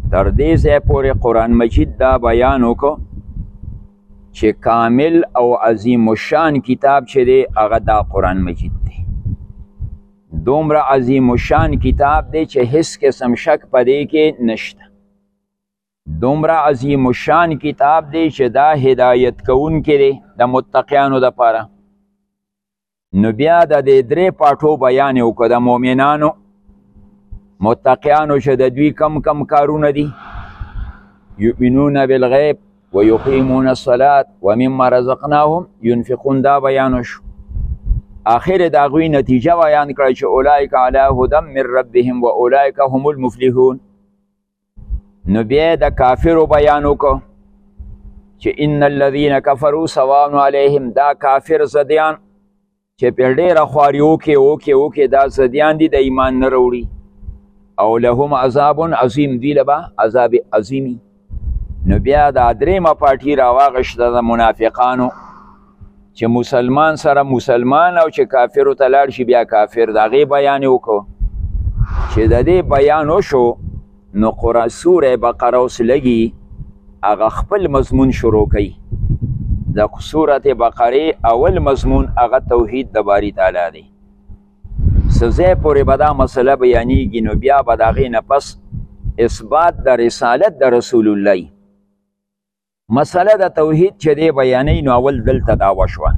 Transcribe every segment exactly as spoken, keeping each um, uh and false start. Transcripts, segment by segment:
تر دې ځای پورې قرآن مجید دا بیان وکړو چې کامل او عظیم الشان کتاب چې دی هغه دا قرآن مجید دی. دومره عظیم الشان کتاب دی چې هیڅ قسم شک په دې کې نشته. دومره عظیم الشان کتاب دی چې دا هدایت کوونکی دی د متقیانو دپاره. نو بیا د دې درې پاټو بیان یې وکړو د مؤمنانو متقیانو چې د دوی کم کم کارونه دي. یؤمنون بالغیب ویقیمون الصلاة ومما رزقناهم ينفقون دا بیانو شو. آخر د هغوی نتیجه بیان کړه چې اولئک علی هدی من ربهم و اولئک هم المفلحون. نو بیا د کافرو بیان وکړو چې ان الذین کفروا سواء علیهم دا کافر زدیان چې په ډېره خواري وکړي وکړي وکړي دا زدیان دي د ایمان نه راوړي او لهم عذاب عظیم دی لبا عذاب عظیمی. نو بیا دا درېیمه پارټي راواغشته د منافقانو چې مسلمان سره مسلمان او چې کافرو ته لاړ شي بیا کافر د هغې بیان یې وکړو. چې د دې بیان وشو نو قرآن سوره بقره اوس لګي هغه خپل مضمون شروع کوي. د سورت بقرې اول مضمون هغه توحید د باری تعالی دی. څه ځای پورې به دا مسله بیانېږي نو بیا به د هغې نه پس اثبات د رسالت د رسول الله. مسله د توحید چې دی بیانوي نو اول دلته دا وشوه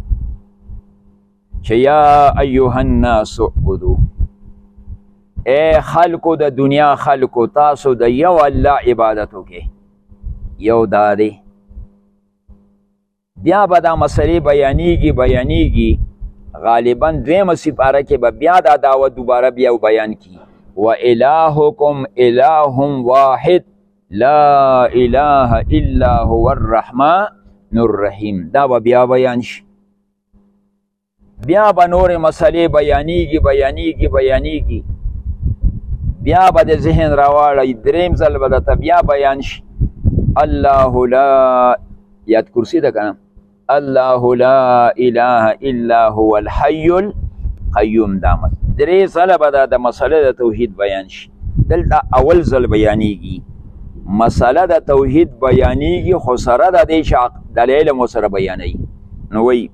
چې یا ایها الناس اعبدو، ای خلکو د دنیا خلکو تاسو د یو الله عبادت وکړئ. یو دا دی. بیا به دا مسلې بیانېږي بیانېږي غالبا دویمه سپاره کې به بیا دا دعوت دوباره بیا بیان کی و الهکم اله واحد لا اله الا هو الرحمن الرحیم. دا به بیا بیان شي. بیا به نورې مسلې بیانېږي بیانېږي بیانېږي بیا به د ذهن راواړی دریم ځل به درته بیا بیان شي الله لا یاد کرسی ده که نه الله لا اله الا هو الحي القیوم. دا درې ځله به دا د مسله د توحید بیان شي. دلته اول ځل بیانېږي مسله د توحید بیانېږي خو سره د دې چې دلیل مو سره بیانوي. نو وایي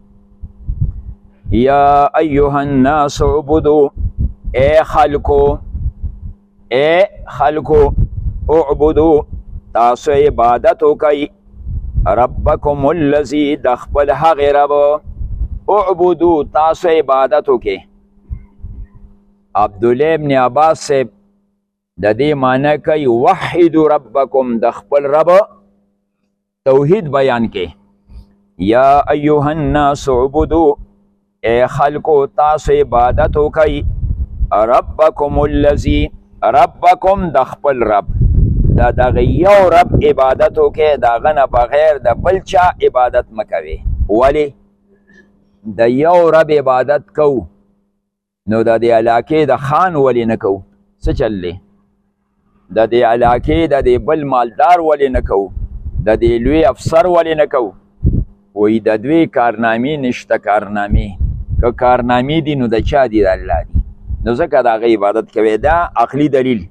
یا ایها الناس اعبدو، ای خلکو ای خلکو اعبدو تاسو عبادت وکئ ربکم الذی د خپل هغې رب اعبدو تاسو عبادت وکئ. عبدالله ابن عباس صاحب د دې معنی کوي وحدو ربکم د خپل رب توحید بیان کئ. یا ایها الناس اعبدو ای خلکو تاسو عبادت وکئ ربکم الذی ربکم د خپل رب دا دغه یو رب عبادت وکئ د هغه نه بغیر د بل چا عبادت مه کوئ. ولې د یو رب عبادت کو نو د دې علاقې د خان ولې نه کوو؟ څه چل دی؟ د دې علاقې د دې بل مالدار ولې نه کوو؟ د دې لوی افسر ولې نه کوو؟ وایي د دوی کارنامې نشته. کارنامې که کارنامې دي نو د چا دي؟ د الله دي. نو ځکه د هغه عبادت کوي. دا عقلي دلیل.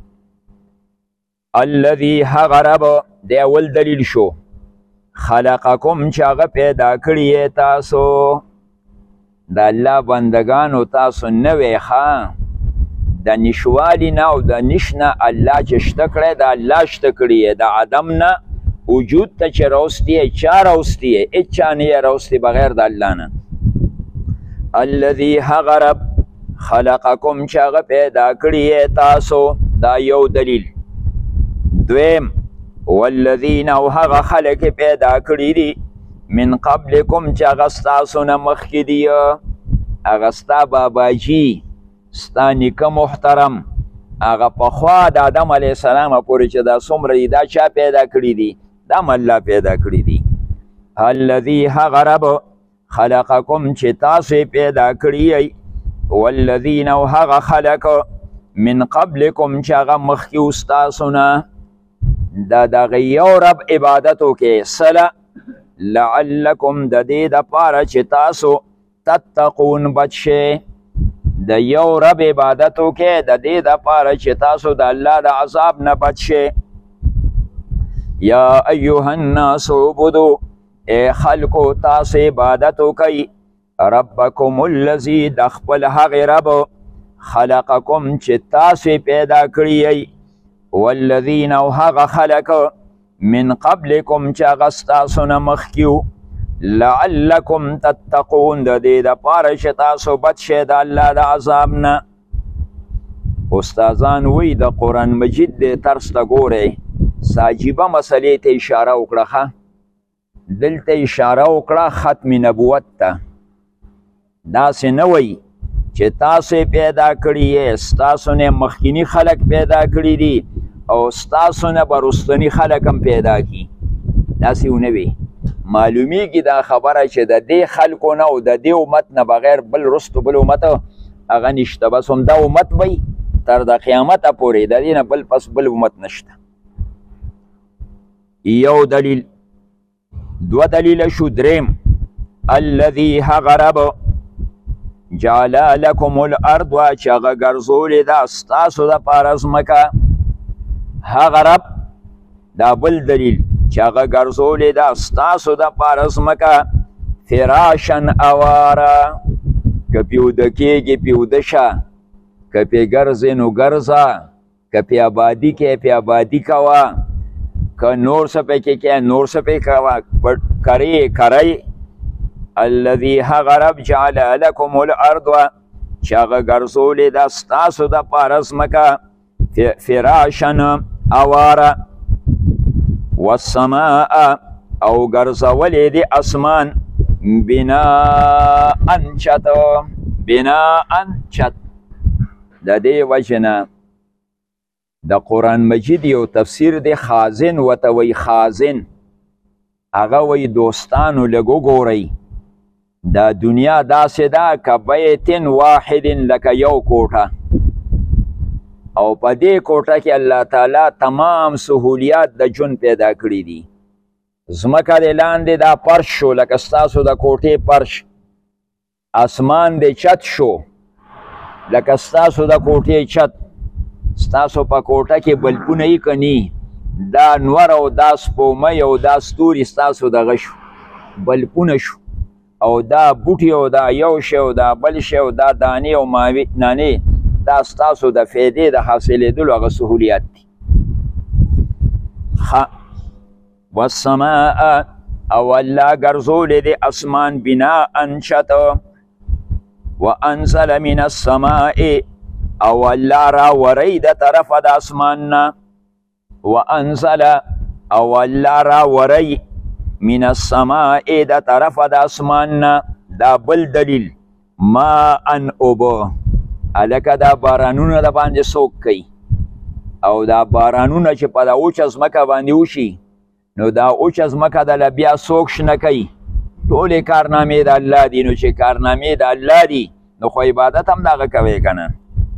الذي هغه رب د اول دلیل شو خلقکم چې هغه پیدا کړي تاسو د الله بندگانو تاسو نه وی ښه د نشوالي نه او د نش نه الله چې شته کړی د الله شته کړي د عدم نه وجود ته چې راوستی یې چا راوستی یې هېڅ چا نه یې راوستی بغیر د الله نه. الذي هغه رب خلقکم چې هغه پیدا کړي تاسو دا یو دلیل. دویم والذین او هغه خلک پیدا کړي دي من قبلکم چې هغه ستاسو نه مخکې دي. هغه ستا باباجي ستا نیکه محترم هغه پخوا د آدم علیه السلام پورې چې دا څومره دي دا چا پیدا کړي دي؟ دا هم الله پیدا کړي دي. الذي هغه رب خلقکم چې تاسو پیدا کړي والذین او هغه خلک من قبلکم چې هغه مخکې ستاسو نه دا دغه یو رب عبادت وکړئ. صله لعلکم د دې دپاره چې تاسو تتقون بچ شئ د یو رب عبادت وکړئ د دې دپاره چې تاسو د الله د عذاب نه بچ شئ. یا ایها الناس اعبدوا ای خلکو تاسو عبادت وکئ ربکم الذي د خپل هغې رب خلقکم چې تاسو پیدا کړي یئ والذین او هغه خلک من قبلکم چې هغه ستاسو نه مخکې وو لعلکم تتقون د دې دپاره چې تاسو بچ شئ د الله د عذاب نه. استادان وی د قرآن مجید د طرز ته ګورئ عجیبه مسئلې ته اشاره وکړه ښه دلته اشاره وکړه ختم نبوت ته. داسې نه وی چې تاسو پیدا کړي یې ستاسو نه مخکیني خلک پیدا کړي دي او ستاسو نه به رستني خلک هم پیدا کړي. داسې ونه وي. معلومیږي دا خبره چې د دې خلکو نه او د دې امت نه بغیر بل رستو بل امت هغه نشته. بس همدا امت وی تر د قیامته پورې د دې نه بل پس بل امت نشته. یو دلیل. دو دلیل شو. دریم الذي هغه رب جعل لكم الارض چې هغه ګرځولې ده ستاسو دپاره ځمکه. هغه رب دا بل دلیل چې هغه ګرځولې ده ستاسو دپاره ځمکه فراشن اواره که پې اوده کېږي پې اوده شه که پې ګرځې نو ګرځه که پې آبادي کې پې آبادي کوه که نور څه پکې کې نور څه پې کوه کرې کرئ. الذي هغه رب جعل لكم الارض چې هغه ګرځولې ده ستاسو دپاره ځمکه فراشن اواره والسماء او ګرځولې دي اسمان بناء چت بناء چت. د دې وجې نه د قرآن مجید یو تفسیر دی خازن ورته وایي خازن. هغه وایي دوستانو لږ وګورئ دا دنیا داسې ده که بیت واحد لکه یو کوټه او په دې کوټه کې الله تعالی تمام سهولیات د ژوند پیدا کړي دي. ځمکه د لاندې دا فرش شو لکه ستاسو د کوټې فرش. اسمان د چت شو لکه ستاسو د کوټې چت. ستاسو په کوټه کې بلپونه یې که نی دا نور او دا سپومۍ او دا ستوري ستاسو دغه شو بلپونه شو او دا بوټي او دا یو شی او دا بل شی او دا دانې او نانې دا ستاسو د فایدې د حاصلېدلو هغه سهولیات دي. والسماء او الله ګرځولی دی اسمان بناء چت وانزل من السماء او الله راوری د طرفه د اسمان نه وانزل او الله راوری من السماء د طرفه د اسمان نه. دا بل دلیل ما ان اوبه هلکه دا بارانونه د باندې څوک کوي او دا بارانونه چې په دا اوچه ځمکه باندې وشي نو دا اوچه ځمکه دله بیا څوک شنه کوي. ټولې کارنامې د الله دي. نو چې کارنامې د الله دي نو خو عبادت هم د هغه کوئ که نه.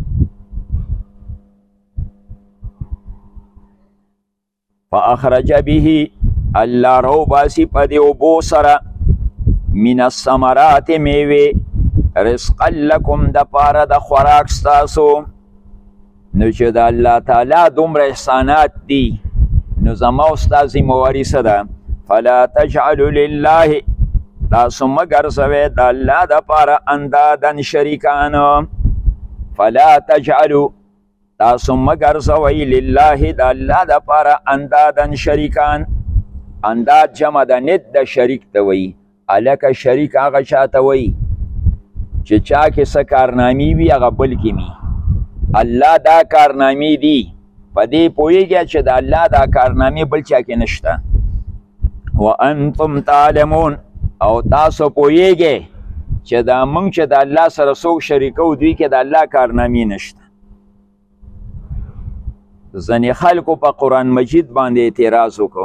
فاخرج به الله رو باسی په دې اوبو سره من الثمرات میوې رزقا لکم د پاره د خوراک ستاسو. نو چې د الله تعالی دومره احسانات دي نو زما او ستا ذمهواري څه ده؟ فلا تجعلوا لله تاسو مه ګرځوئ د الله دپاره اندادن شریکان. فلا تجعلوا تاسو مه ګرځوئ لله د الله دپاره اندادن شریکان. انداد جمع د ند د شریک ته وایي. هلکه شریک هغه چا ته وایي چې چا کې څه کارنامې وي هغه بل کې وي. الله دا کارنامې دي په دې پوهېږئ چې د الله دا کارنامې بل چا کې نشته. وانتم تعلمون او تاسو پوهېږئ چې دا موږ چې د الله سره څوک شریکو دوی کې د الله کارنامې نشته. ځینې خلکو په قرآن مجید باندې اعتراض وکړو.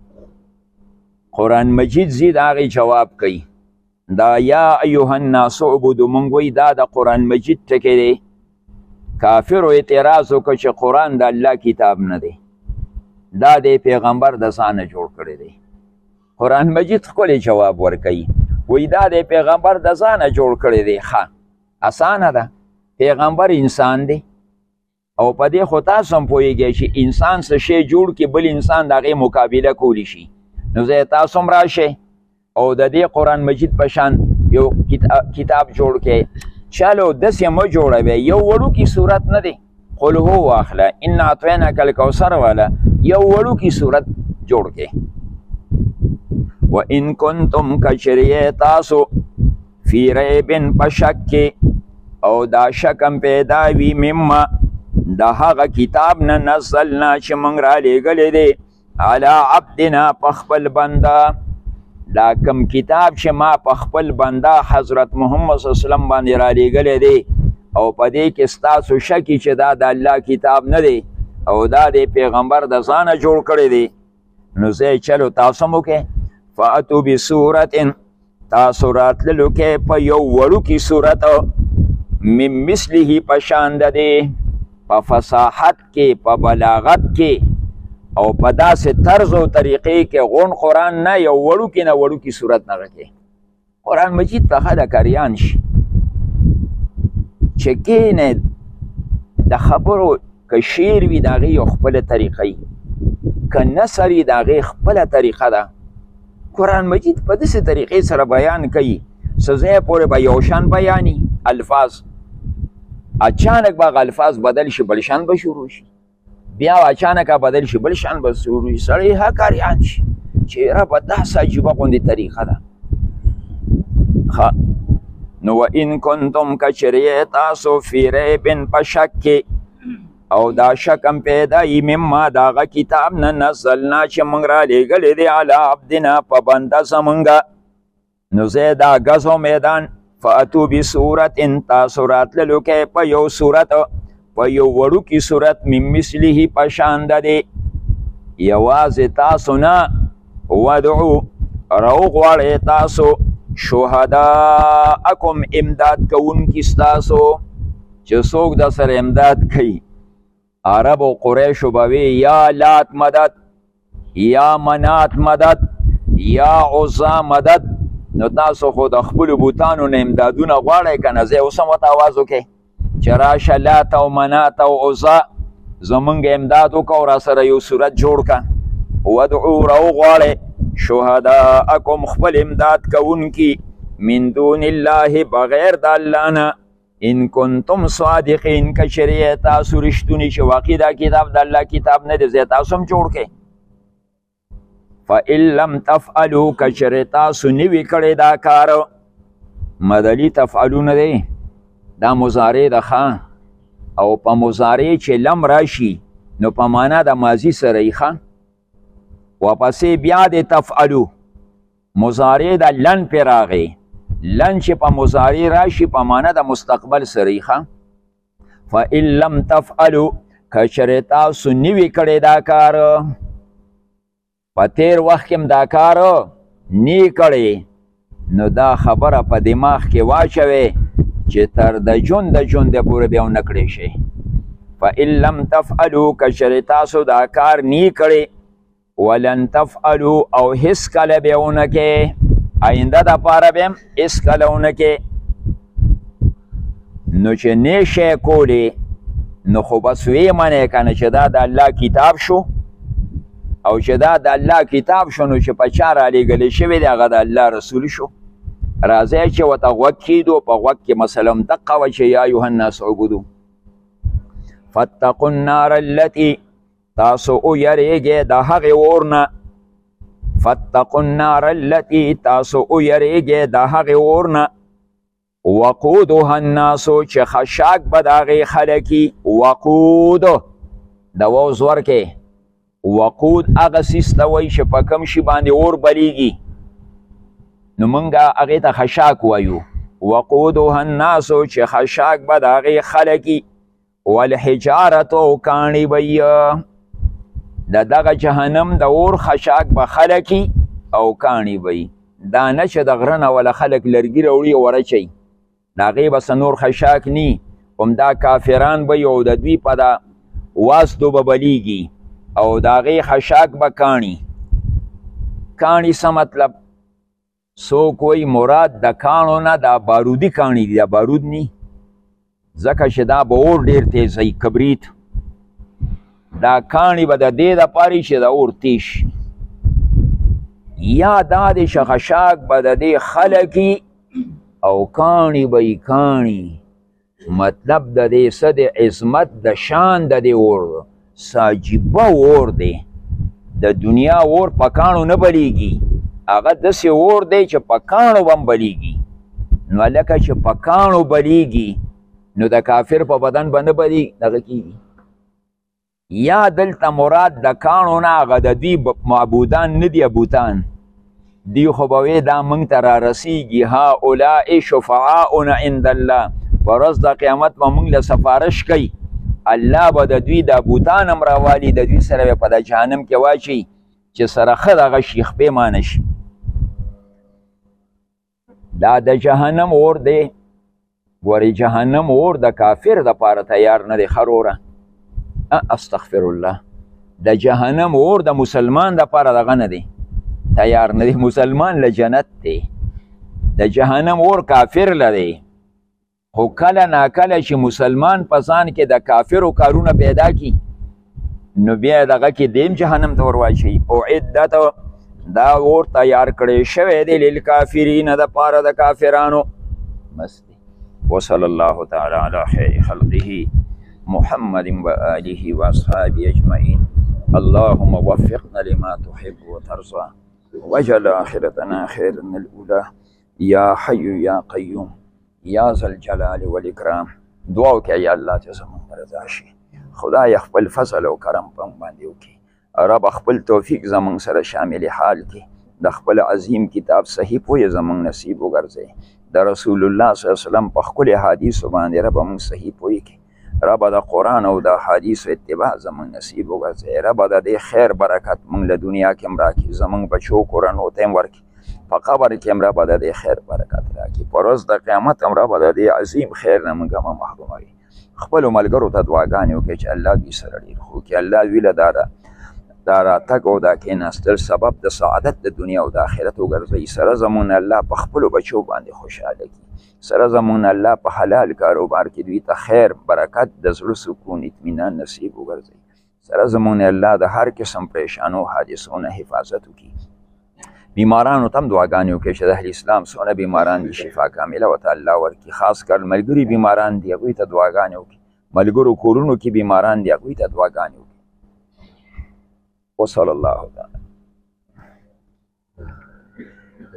قرآن مجید زی د هغې جواب کوي. دا یا ایها الناس اعبدوا مونږ وایي دا د قرآن مجید ټکی دی. کافرو اعتراض وکړه چې قرآن د الله کتاب نه دی. دا د پیغمبر د ځانه جوړ کړی دی. قرآن مجید ښکلی جواب ورکوي. وایي دا د پیغمبر د ځانه جوړ کړی دی. ښه اسانه ده پیغمبر انسان دی او په دې خو تاسو هم پوهېږئ چې انسان څه شی جوړ کړي بل انسان د هغې مقابله کولی شي نو زه تاسو هم راشئ او د دې قرآن مجید په شان یو کتاب جوړ کړئ چلو داسې مه جوړوئ یو وړوکي صورت نه دی قل هو واخله ان اعطیناک الکوثر والا یو وړوکي صورت جوړ کړئ و ان کنتم کچریې تاسو فی ریبن په شک کې او دا شکم پیدا وي مما د هغه کتاب نه نزلنا چې موږ رالیږلی دی علی عبدنا په خپل بنده دا کم کتاب چې ما په خپل بنده حضرت محمد صلی الله علیه وسلم باندې رالیږلی دی او په دې کې ستاسو شکی چې دا د الله کتاب نه دی او دا د پیغمبر د ځانه جوړ کړی دی نو زه چلو تاسو هم وکړئ فاتو بصورت تاسو راتللو کې په یو وړوکي صورت من مثله په شان د دې په فصاحت کې په بلاغت کې او په داسې طرز او طریقې کې غون قرآن نه یو وړوکي نه وړوکي صورت نه غږی قرآن مجید ته ښه د کاریان شي چې کینې د خبرو که شعر وي د هغې یو خپله طریقه وي که نثر وي د هغې خپله طریقه ده قرآن مجید په داسې طریقې سره بیان کوي څه ځای پورې به یو شان بیاني الفاظ اچانک به الفاظ بدل شي بل شان به شروع شي بیا اچانک بدل شي بل شان به شروع شي سړی ها کاریان شي چې ربه داسې عجیبه غوندې طریقه ده نو و ان کنتم کچریې تاسو فی ریبن په شک کې او دا شکم پیدا ای مما د هغه کتاب نه نزلنا چې موږ رالیږلی دی علی عبدنا په بنده زمونږه نو زه دا ګز و میدان فاتو بصورت تاسو راتللو کې په یو صورت په یو وړوکي صورت من مثله په شان د دی یوازې تاسو نه ودعو راوغواړئ تاسو شهداءکم امداد کوونکي ستاسو چې څوک د سره امداد کوي عرب و قریشو به وی یا لات مدد یا منات مدد یا عزا مدد نو تاسو خو د خپلو بوتانو نه امدادونه غواړئ که نه زه اوس هم ورته آواز وکړئ چې راشه لات او منات او عزا زمونږ امداد وکړه او راسره یو صورت جوړ کړه ودعو راوغواړئ شهداءکم خپل امداد کوونکي من دون الله بغیر د الله نه ان کنتم صادقین که چیرې تاسو رښتوني چې واقعي دا کتاب د الله کتاب نه دی زه تاسو هم جوړ کړئ فإن لم تفعلوا که چیرې تاسو نه وي کړی دا کار مدلي تفعلو نه دی دا مضارع ده ښه او په مضارع چې لم راشي نو په معنا د ماضي سره یې ښه واپسې بیا د تفعلو مضارع د لن پې راغی لن چې په مضارع راشي په معنا د مستقبل سره یې ښه فإن لم تفعلو که چیرې تاسو نه وي کړی دا کار په تیر وخت کې هم دا کار نه کړی نو دا خبره په دماغ کې واچوئ چې تر د ژوند د ژونده پورې بیا ونه کړی شئ فإن لم تفعلو که چیرې تاسو دا کار نه کړی ولن تفعلوا او هیڅ کله به ونه کې آینده دپاره به هم هیڅ کله ونه کې نو چې نه شی کولی نو خو بس ویې منئ که نه چې دا د الله کتاب شو او چې دا د الله کتاب شو نو چې په چا رالیږلی شوی دی هغه د الله رسول شو راځئ چې ورته غوږ کیدو په غوږ کې مثلا دقه وه چې یا ایها الناس عبدو فاتقوا النار التي تاسو او یریږئ د هغې اور نه فاتقوا النار التي تاسو او یریږئ د هغې اور نه وقودها الناسو چې خشاک به د هغې خلک وي وقود د واو زور کې وقود هغه څیز ته وایي چې په کوم شي باندې اور بلیږي نو موږ هغې ته خشاک وایو وقودها الناسو چې خشاک به د هغې خلک وي والحجارة او کاڼي به یې د دغه جهنم د اور خشاک به خلکي او کاڼي به وي دا نه چې د غره نه وله خلک لرګي راوړي او ورچوي د هغې به څه نور خشاک نی همدا کافران به وي او د دوی په د واسطو به بلیږي او د هغې خشاک به کاڼي کاڼي څه مطلب څوک وایي مراد د کاڼو نه دا بارودي کاڼي دي دا بارود نی ځکه چې دا به اور ډېر تیزوي کبریت دا کاڼي به د دې دپاره چې د اور تیز شي یا دا د چې خشاک به د دې خلکي او کاڼي به یې کاڼي مطلب د دې څه د عظمت د شان د دې اور ساجیبه اور دی د دنیا اور په کاڼو نه بلیږي هغه داسې اور دی چې په کاڼو به هم بلیږي نو لکه چې په کاڼو بلیږي نو د کافر په بدن به نه بلی دغه کېږي یا دلته مراد د کاڼو نه هغه د دوی معبودان نه دي بوتان دوی خو به وی دا موږ ته رارسیږي هؤلاء شفعاؤنا عند الله په ورځ د قیامت به موږ له سفارش کوي الله به د دوی د بوتان هم راوالي د دوی سره به په د جهنم کې واچوي چې سره ښه دغه شیخ پیمانه شي دا د جهنم اور دی ګورې جهنم اور د کافر دپاره تیار نه دی خروره استغفر الله د جهنم اور د مسلمان دپاره دغه نه دی تیار نه دی مسلمان له جنت دی د جهنم اور کافر له دی خو کله ناکله چې مسلمان په ځان کې د کافرو کارونه پیدا کی نو بیا دغه کې دیم جهنم ته ور واچوي اعدت دا اور تیار کړی شوی دی للکافرین دپاره د کافرانو بس دی وصلی الله تعالی علی خیر خلقه محمد وآله واصحابه اجمعین اللهم وفقنا لما تحب وترضى واجعل آخرتنا خيرا من الأولى يا حي يا قيوم یا ذل جلال والاکرام دعا وکړه یا الله چې زموږ رضا شي خدای خپل فضل او کرم په موږ باندې وکړي رب خپل توفیق زموږ سره شامل حال کړي د خپل عظیم کتاب صحیح پوهې زموږ نصیب وګرځوي د رسول الله صلی الله علیه وسلم په ښکلې حدیثو باندې رب موږ صحیح پوهې کړي رب د قرآن او د حدیثو اتباع زموږ نصیب وګرځوي رب د دې خیر برکت موږ له دنیا کې هم راکړي زموږ بچو کورنو ته هم ورکړي په قبر کې هم رب د دې خیر برکت راکړي په ورځ د قیامت هم رب د دې عظیم خیر نه موږ هم محروموي خپلو ملګرو ته دعاګانې وکړئ چې الله دوی سره ډېر ښه وکړي الله دوی له دا دا راتګ او دا کېناستل سبب د سعادت د دنیا او د آخرت وګرځوي سره زموږ الله په خپلو بچو باندې خوشحاله کړي سره زموږ الله په حلال کاروبار کې دوی ته خیر برکت د زړه سکون اطمینان نصیب وګرځوي سره زموږ الله د هر قسم پریشانو حادثو نه حفاظت وکړي بیمارانو تم دعاګانې وکړئ چې د اهل اسلام څونه بیماران دي شفا کامله ورته الله ورکړي خاص کر ملګري بیماران دي هغوی ته دعاګانې وکړي ملګرو کورونو کې بیماران دي هغوی ته دعاګانې وکړي وصلی الله تعالی